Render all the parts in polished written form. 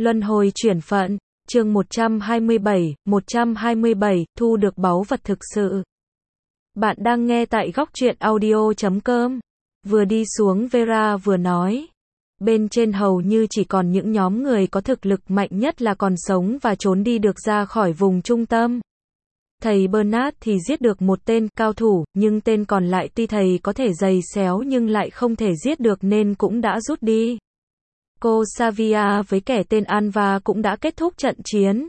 Luân hồi chuyển phận, chương 127, thu được báu vật thực sự. Bạn đang nghe tại góc truyện audio.com. Vừa đi xuống Vera vừa nói. Bên trên hầu như chỉ còn những nhóm người có thực lực mạnh nhất là còn sống và trốn đi được ra khỏi vùng trung tâm. Thầy Bernard thì giết được một tên cao thủ, nhưng tên còn lại tuy thầy có thể giày xéo nhưng lại không thể giết được nên cũng đã rút đi. Cô Savia với kẻ tên Alva cũng đã kết thúc trận chiến.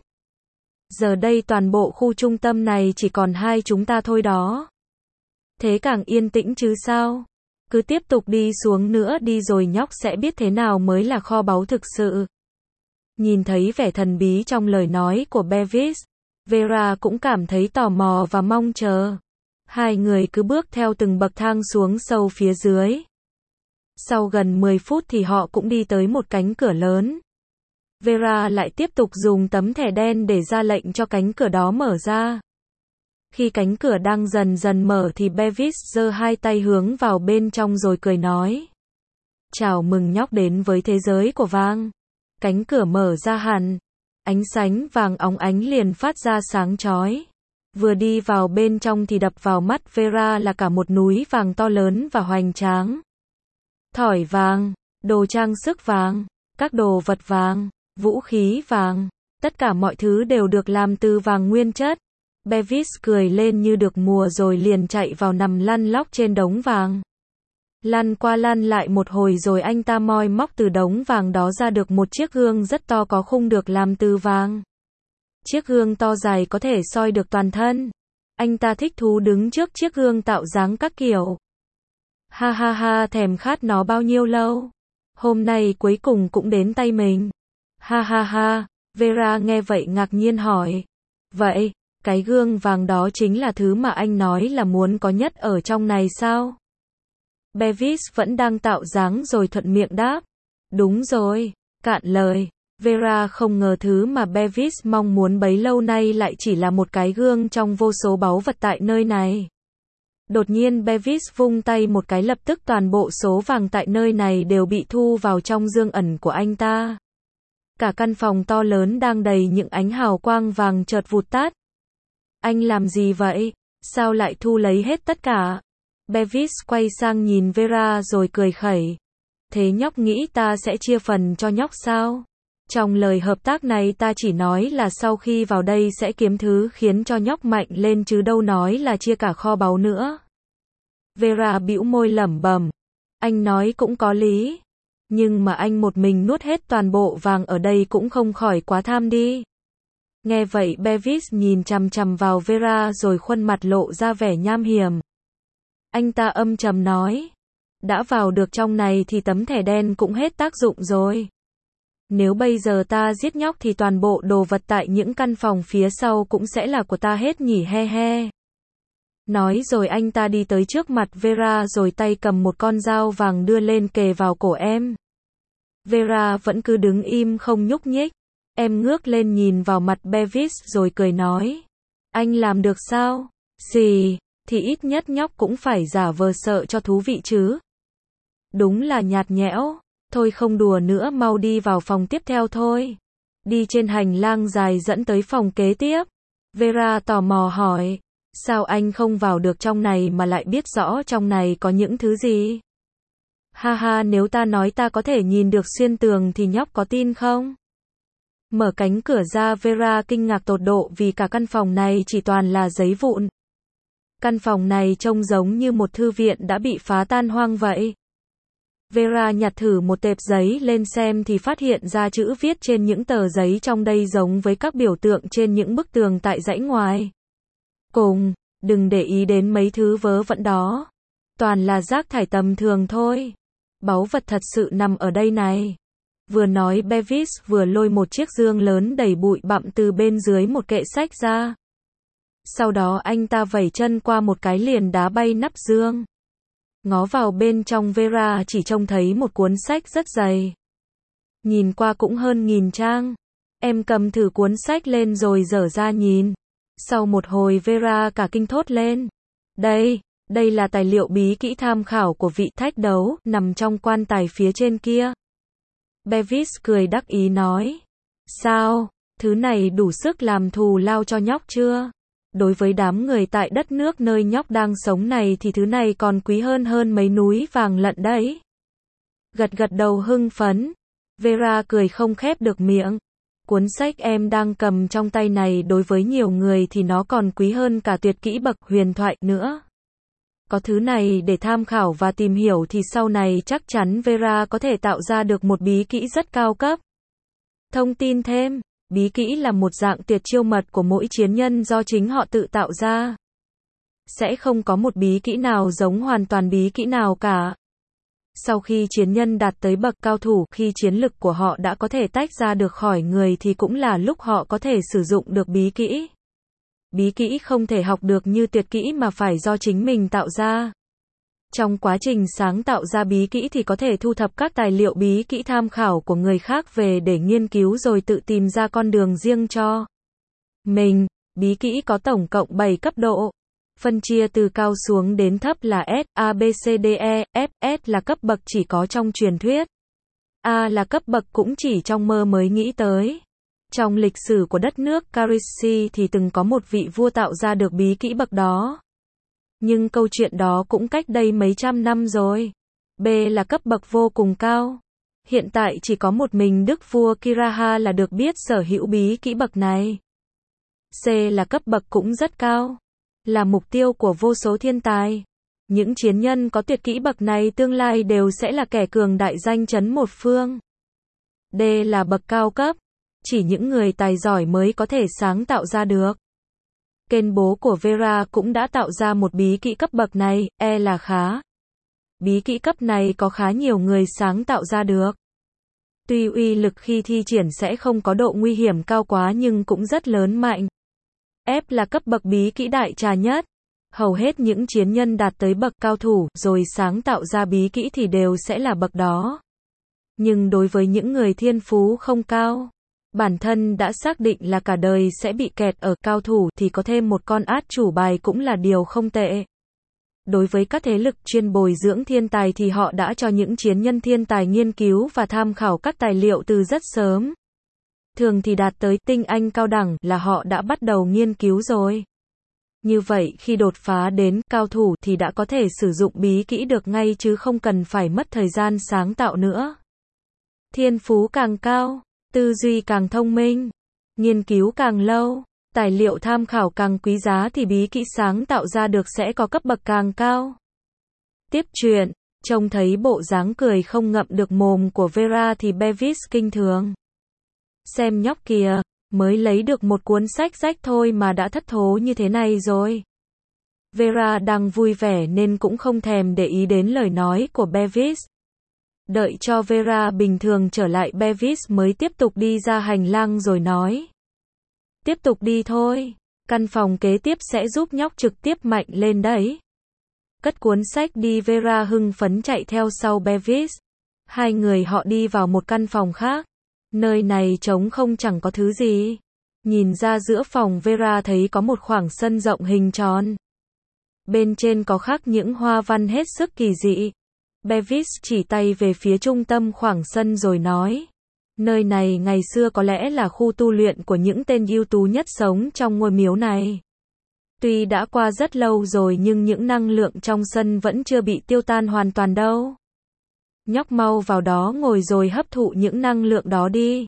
Giờ đây toàn bộ khu trung tâm này chỉ còn hai chúng ta thôi đó. Thế càng yên tĩnh chứ sao? Cứ tiếp tục đi xuống nữa đi rồi nhóc sẽ biết thế nào mới là kho báu thực sự. Nhìn thấy vẻ thần bí trong lời nói của Bevis, Vera cũng cảm thấy tò mò và mong chờ. Hai người cứ bước theo từng bậc thang xuống sâu phía dưới. Sau gần 10 phút thì họ cũng đi tới một cánh cửa lớn. Vera lại tiếp tục dùng tấm thẻ đen để ra lệnh cho cánh cửa đó mở ra. Khi cánh cửa đang dần dần mở thì Bevis giơ hai tay hướng vào bên trong rồi cười nói. Chào mừng nhóc đến với thế giới của vàng. Cánh cửa mở ra hẳn. Ánh sáng vàng óng ánh liền phát ra sáng chói. Vừa đi vào bên trong thì đập vào mắt Vera là cả một núi vàng to lớn và hoành tráng. Thỏi vàng, đồ trang sức vàng, các đồ vật vàng, vũ khí vàng, tất cả mọi thứ đều được làm từ vàng nguyên chất. Bevis cười lên như được mùa rồi liền chạy vào nằm lăn lóc trên đống vàng. Lăn qua lăn lại một hồi rồi anh ta moi móc từ đống vàng đó ra được một chiếc gương rất to có khung được làm từ vàng. Chiếc gương to dài có thể soi được toàn thân. Anh ta thích thú đứng trước chiếc gương tạo dáng các kiểu. Ha ha ha, thèm khát nó bao nhiêu lâu. Hôm nay cuối cùng cũng đến tay mình. Ha ha ha, Vera nghe vậy ngạc nhiên hỏi. Vậy, cái gương vàng đó chính là thứ mà anh nói là muốn có nhất ở trong này sao? Bevis vẫn đang tạo dáng rồi thuận miệng đáp. Đúng rồi, cạn lời. Vera không ngờ thứ mà Bevis mong muốn bấy lâu nay lại chỉ là một cái gương trong vô số báu vật tại nơi này. Đột nhiên Bevis vung tay một cái lập tức toàn bộ số vàng tại nơi này đều bị thu vào trong dương ẩn của anh ta. Cả căn phòng to lớn đang đầy những ánh hào quang vàng chợt vụt tắt. Anh làm gì vậy? Sao lại thu lấy hết tất cả? Bevis quay sang nhìn Vera rồi cười khẩy. Thế nhóc nghĩ ta sẽ chia phần cho nhóc sao? Trong lời hợp tác này ta chỉ nói là sau khi vào đây sẽ kiếm thứ khiến cho nhóc mạnh lên chứ đâu nói là chia cả kho báu nữa. Vera bĩu môi lẩm bẩm. Anh nói cũng có lý. Nhưng mà anh một mình nuốt hết toàn bộ vàng ở đây cũng không khỏi quá tham đi. Nghe vậy Bevis nhìn chằm chằm vào Vera rồi khuôn mặt lộ ra vẻ nham hiểm. Anh ta âm trầm nói. Đã vào được trong này thì tấm thẻ đen cũng hết tác dụng rồi. Nếu bây giờ ta giết nhóc thì toàn bộ đồ vật tại những căn phòng phía sau cũng sẽ là của ta hết nhỉ, he he. Nói rồi anh ta đi tới trước mặt Vera rồi tay cầm một con dao vàng đưa lên kề vào cổ em. Vera vẫn cứ đứng im không nhúc nhích. Em ngước lên nhìn vào mặt Bevis rồi cười nói. Anh làm được sao? Gì? Thì ít nhất nhóc cũng phải giả vờ sợ cho thú vị chứ. Đúng là nhạt nhẽo. Thôi không đùa nữa, mau đi vào phòng tiếp theo thôi. Đi trên hành lang dài dẫn tới phòng kế tiếp. Vera tò mò hỏi. Sao anh không vào được trong này mà lại biết rõ trong này có những thứ gì? Ha ha, nếu ta nói ta có thể nhìn được xuyên tường thì nhóc có tin không? Mở cánh cửa ra, Vera kinh ngạc tột độ vì cả căn phòng này chỉ toàn là giấy vụn. Căn phòng này trông giống như một thư viện đã bị phá tan hoang vậy. Vera nhặt thử một tệp giấy lên xem thì phát hiện ra chữ viết trên những tờ giấy trong đây giống với các biểu tượng trên những bức tường tại dãy ngoài. Cùng, đừng để ý đến mấy thứ vớ vẩn đó. Toàn là rác thải tầm thường thôi. Báu vật thật sự nằm ở đây này. Vừa nói Bevis vừa lôi một chiếc dương lớn đầy bụi bặm từ bên dưới một kệ sách ra. Sau đó anh ta vẩy chân qua một cái liền đá bay nắp dương. Ngó vào bên trong, Vera chỉ trông thấy một cuốn sách rất dày. Nhìn qua cũng hơn 1000 trang. Em cầm thử cuốn sách lên rồi dở ra nhìn. Sau một hồi Vera cả kinh thốt lên. Đây là tài liệu bí kỹ tham khảo của vị thách đấu, nằm trong quan tài phía trên kia. Bevis cười đắc ý nói. Sao? Thứ này đủ sức làm thù lao cho nhóc chưa? Đối với đám người tại đất nước nơi nhóc đang sống này thì thứ này còn quý hơn mấy núi vàng lận đấy. Gật gật đầu hưng phấn. Vera cười không khép được miệng. Cuốn sách em đang cầm trong tay này đối với nhiều người thì nó còn quý hơn cả tuyệt kỹ bậc huyền thoại nữa. Có thứ này để tham khảo và tìm hiểu thì sau này chắc chắn Vera có thể tạo ra được một bí kỹ rất cao cấp. Thông tin thêm, bí kỹ là một dạng tuyệt chiêu mật của mỗi chiến nhân do chính họ tự tạo ra. Sẽ không có một bí kỹ nào giống hoàn toàn bí kỹ nào cả. Sau khi chiến nhân đạt tới bậc cao thủ, khi chiến lực của họ đã có thể tách ra được khỏi người thì cũng là lúc họ có thể sử dụng được bí kỹ. Bí kỹ không thể học được như tuyệt kỹ mà phải do chính mình tạo ra. Trong quá trình sáng tạo ra bí kỹ thì có thể thu thập các tài liệu bí kỹ tham khảo của người khác về để nghiên cứu rồi tự tìm ra con đường riêng cho mình. Bí kỹ có tổng cộng 7 cấp độ. Phân chia từ cao xuống đến thấp là S, A, B, C, D, E, F. S là cấp bậc chỉ có trong truyền thuyết. A là cấp bậc cũng chỉ trong mơ mới nghĩ tới. Trong lịch sử của đất nước Karishi thì từng có một vị vua tạo ra được bí kỹ bậc đó. Nhưng câu chuyện đó cũng cách đây mấy trăm năm rồi. B là cấp bậc vô cùng cao. Hiện tại chỉ có một mình đức vua Kiraha là được biết sở hữu bí kỹ bậc này. C là cấp bậc cũng rất cao. Là mục tiêu của vô số thiên tài. Những chiến nhân có tuyệt kỹ bậc này tương lai đều sẽ là kẻ cường đại danh chấn một phương. D là bậc cao cấp. Chỉ những người tài giỏi mới có thể sáng tạo ra được. Ken bố của Vera cũng đã tạo ra một bí kỹ cấp bậc này, E là khá. Bí kỹ cấp này có khá nhiều người sáng tạo ra được. Tuy uy lực khi thi triển sẽ không có độ nguy hiểm cao quá nhưng cũng rất lớn mạnh. F là cấp bậc bí kỹ đại trà nhất. Hầu hết những chiến nhân đạt tới bậc cao thủ rồi sáng tạo ra bí kỹ thì đều sẽ là bậc đó. Nhưng đối với những người thiên phú không cao, bản thân đã xác định là cả đời sẽ bị kẹt ở cao thủ thì có thêm một con át chủ bài cũng là điều không tệ. Đối với các thế lực chuyên bồi dưỡng thiên tài thì họ đã cho những chiến nhân thiên tài nghiên cứu và tham khảo các tài liệu từ rất sớm. Thường thì đạt tới tinh anh cao đẳng là họ đã bắt đầu nghiên cứu rồi. Như vậy khi đột phá đến cao thủ thì đã có thể sử dụng bí kỹ được ngay chứ không cần phải mất thời gian sáng tạo nữa. Thiên phú càng cao, tư duy càng thông minh, nghiên cứu càng lâu, tài liệu tham khảo càng quý giá thì bí kỹ sáng tạo ra được sẽ có cấp bậc càng cao. Tiếp chuyện, trông thấy bộ dáng cười không ngậm được mồm của Vera thì Bevis kinh thường. Xem nhóc kìa, mới lấy được một cuốn sách rách thôi mà đã thất thố như thế này rồi. Vera đang vui vẻ nên cũng không thèm để ý đến lời nói của Bevis. Đợi cho Vera bình thường trở lại Bevis mới tiếp tục đi ra hành lang rồi nói. Tiếp tục đi thôi, căn phòng kế tiếp sẽ giúp nhóc trực tiếp mạnh lên đấy. Cất cuốn sách đi Vera hưng phấn chạy theo sau Bevis. Hai người họ đi vào một căn phòng khác. Nơi này trống không chẳng có thứ gì. Nhìn ra giữa phòng Vera thấy có một khoảng sân rộng hình tròn. Bên trên có khắc những hoa văn hết sức kỳ dị. Bevis chỉ tay về phía trung tâm khoảng sân rồi nói. Nơi này ngày xưa có lẽ là khu tu luyện của những tên ưu tú nhất sống trong ngôi miếu này. Tuy đã qua rất lâu rồi nhưng những năng lượng trong sân vẫn chưa bị tiêu tan hoàn toàn đâu. Nhóc mau vào đó ngồi rồi hấp thụ những năng lượng đó đi.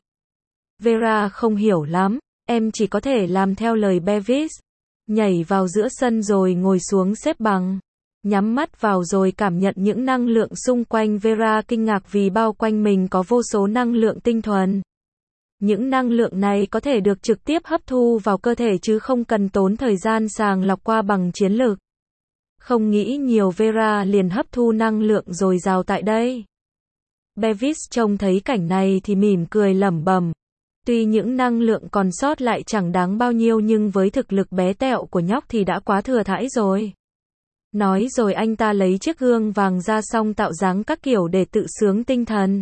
Vera không hiểu lắm, em chỉ có thể làm theo lời Bevis. Nhảy vào giữa sân rồi ngồi xuống xếp bằng. Nhắm mắt vào rồi cảm nhận những năng lượng xung quanh. Vera kinh ngạc vì bao quanh mình có vô số năng lượng tinh thuần. Những năng lượng này có thể được trực tiếp hấp thu vào cơ thể chứ không cần tốn thời gian sàng lọc qua bằng chiến lược. Không nghĩ nhiều Vera liền hấp thu năng lượng dồi dào tại đây. Bevis trông thấy cảnh này thì mỉm cười lẩm bẩm. Tuy những năng lượng còn sót lại chẳng đáng bao nhiêu nhưng với thực lực bé tẹo của nhóc thì đã quá thừa thãi rồi. Nói rồi anh ta lấy chiếc gương vàng ra xong tạo dáng các kiểu để tự sướng tinh thần.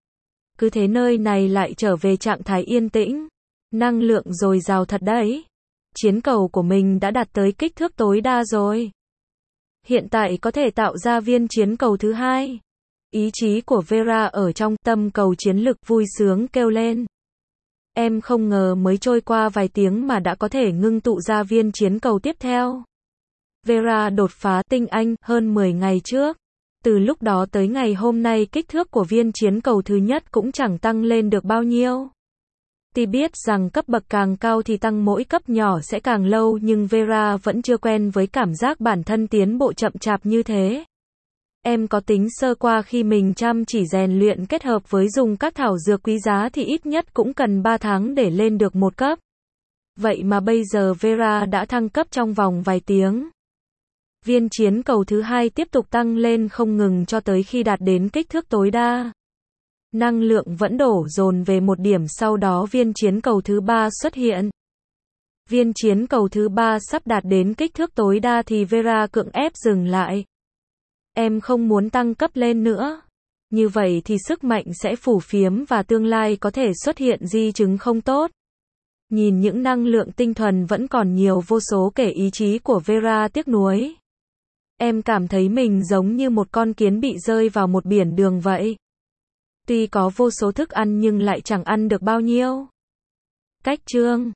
Cứ thế nơi này lại trở về trạng thái yên tĩnh. Năng lượng dồi dào thật đấy. Chiến cầu của mình đã đạt tới kích thước tối đa rồi. Hiện tại có thể tạo ra viên chiến cầu thứ hai. Ý chí của Vera ở trong tâm cầu chiến lực vui sướng kêu lên. Em không ngờ mới trôi qua vài tiếng mà đã có thể ngưng tụ ra viên chiến cầu tiếp theo. Vera đột phá tinh anh hơn 10 ngày trước. Từ lúc đó tới ngày hôm nay kích thước của viên chiến cầu thứ nhất cũng chẳng tăng lên được bao nhiêu. Tuy biết rằng cấp bậc càng cao thì tăng mỗi cấp nhỏ sẽ càng lâu nhưng Vera vẫn chưa quen với cảm giác bản thân tiến bộ chậm chạp như thế. Em có tính sơ qua khi mình chăm chỉ rèn luyện kết hợp với dùng các thảo dược quý giá thì ít nhất cũng cần 3 tháng để lên được một cấp. Vậy mà bây giờ Vera đã thăng cấp trong vòng vài tiếng. Viên chiến cầu thứ hai tiếp tục tăng lên không ngừng cho tới khi đạt đến kích thước tối đa. Năng lượng vẫn đổ dồn về một điểm, sau đó viên chiến cầu thứ ba xuất hiện. Viên chiến cầu thứ ba sắp đạt đến kích thước tối đa thì Vera cưỡng ép dừng lại. Em không muốn tăng cấp lên nữa. Như vậy thì sức mạnh sẽ phù phiếm và tương lai có thể xuất hiện di chứng không tốt. Nhìn những năng lượng tinh thuần vẫn còn nhiều vô số kể ý chí của Vera tiếc nuối. Em cảm thấy mình giống như một con kiến bị rơi vào một biển đường vậy. Tuy có vô số thức ăn nhưng lại chẳng ăn được bao nhiêu. Cách chương